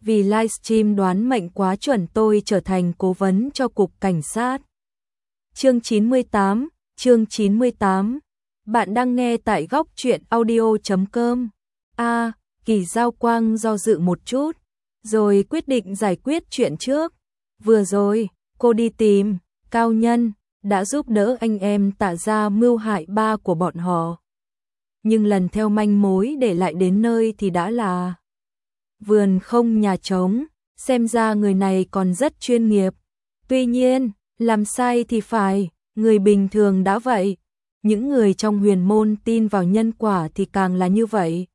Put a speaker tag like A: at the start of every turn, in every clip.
A: vì livestream đoán mệnh quá chuẩn tôi trở thành cố vấn cho cục cảnh sát. Chương 98. Bạn đang nghe tại góc truyện audio.com. Kỳ Giao Quang do dự một chút, rồi quyết định giải quyết chuyện trước. Vừa rồi, cô đi tìm Cao Nhân, đã giúp đỡ anh em Tạ Gia mưu hại ba của bọn họ. Nhưng lần theo manh mối để lại đến nơi thì đã là vườn không nhà trống, xem ra người này còn rất chuyên nghiệp. Tuy nhiên, làm sai thì phải, người bình thường đã vậy. Những người trong huyền môn tin vào nhân quả thì càng là như vậy.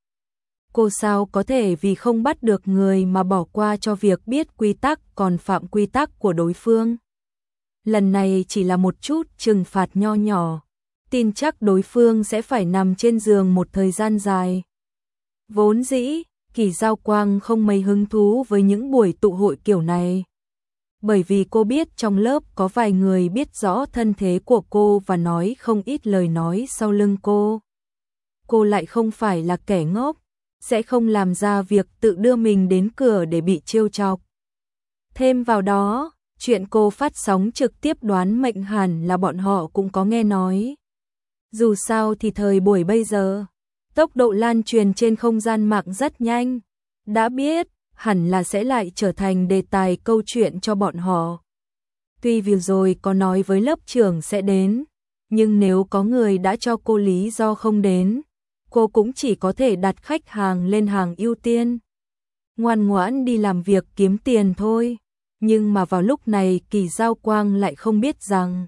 A: Cô sao có thể vì không bắt được người mà bỏ qua cho việc biết quy tắc còn phạm quy tắc của đối phương. Lần này chỉ là một chút trừng phạt nho nhỏ, tin chắc đối phương sẽ phải nằm trên giường một thời gian dài. Vốn dĩ, Kỳ Giao Quang không mấy hứng thú với những buổi tụ hội kiểu này. Bởi vì cô biết trong lớp có vài người biết rõ thân thế của cô và nói không ít lời nói sau lưng cô. Cô lại không phải là kẻ ngốc, sẽ không làm ra việc tự đưa mình đến cửa để bị trêu chọc. Thêm vào đó, chuyện cô phát sóng trực tiếp đoán mệnh hẳn là bọn họ cũng có nghe nói. Dù sao thì thời buổi bây giờ, tốc độ lan truyền trên không gian mạng rất nhanh. Đã biết, hẳn là sẽ lại trở thành đề tài câu chuyện cho bọn họ. Tuy vừa rồi có nói với lớp trưởng sẽ đến, nhưng nếu có người đã cho cô lý do không đến, cô cũng chỉ có thể đặt khách hàng lên hàng ưu tiên. Ngoan ngoãn đi làm việc kiếm tiền thôi. Nhưng mà vào lúc này Kỳ Giao Quang lại không biết rằng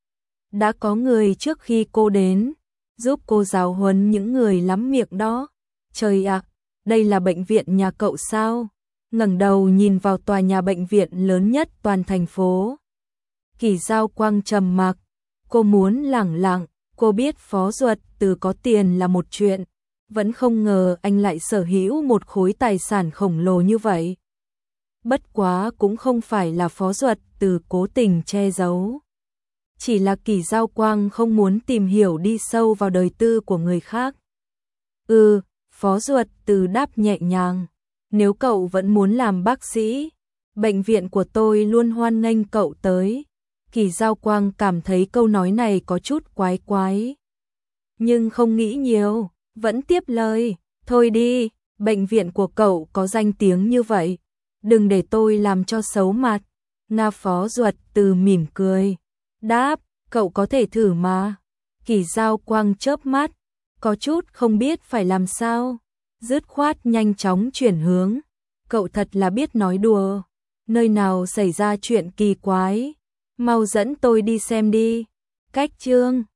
A: đã có người trước khi cô đến, giúp cô giáo huấn những người lắm miệng đó. Trời ạ, đây là bệnh viện nhà cậu sao? Ngẩng đầu nhìn vào tòa nhà bệnh viện lớn nhất toàn thành phố. Kỳ Giao Quang trầm mặc, cô muốn lẳng lặng, cô biết Phó Duật Từ có tiền là một chuyện, vẫn không ngờ anh lại sở hữu một khối tài sản khổng lồ như vậy. Bất quá cũng không phải là Phó Duật Từ cố tình che giấu. Chỉ là Kỳ Giao Quang không muốn tìm hiểu đi sâu vào đời tư của người khác. Phó Duật Từ đáp nhẹ nhàng. Nếu cậu vẫn muốn làm bác sĩ, bệnh viện của tôi luôn hoan nghênh cậu tới. Kỳ Giao Quang cảm thấy câu nói này có chút quái quái. Nhưng không nghĩ nhiều, vẫn tiếp lời. Thôi đi, bệnh viện của cậu có danh tiếng như vậy. Đừng để tôi làm cho xấu mặt. Nga Phó Duật Từ mỉm cười. Đáp, cậu có thể thử mà. Kỳ Giao Quang chớp mắt, có chút không biết phải làm sao. Dứt khoát nhanh chóng chuyển hướng. Cậu thật là biết nói đùa. Nơi nào xảy ra chuyện kỳ quái, mau dẫn tôi đi xem đi. Cách chương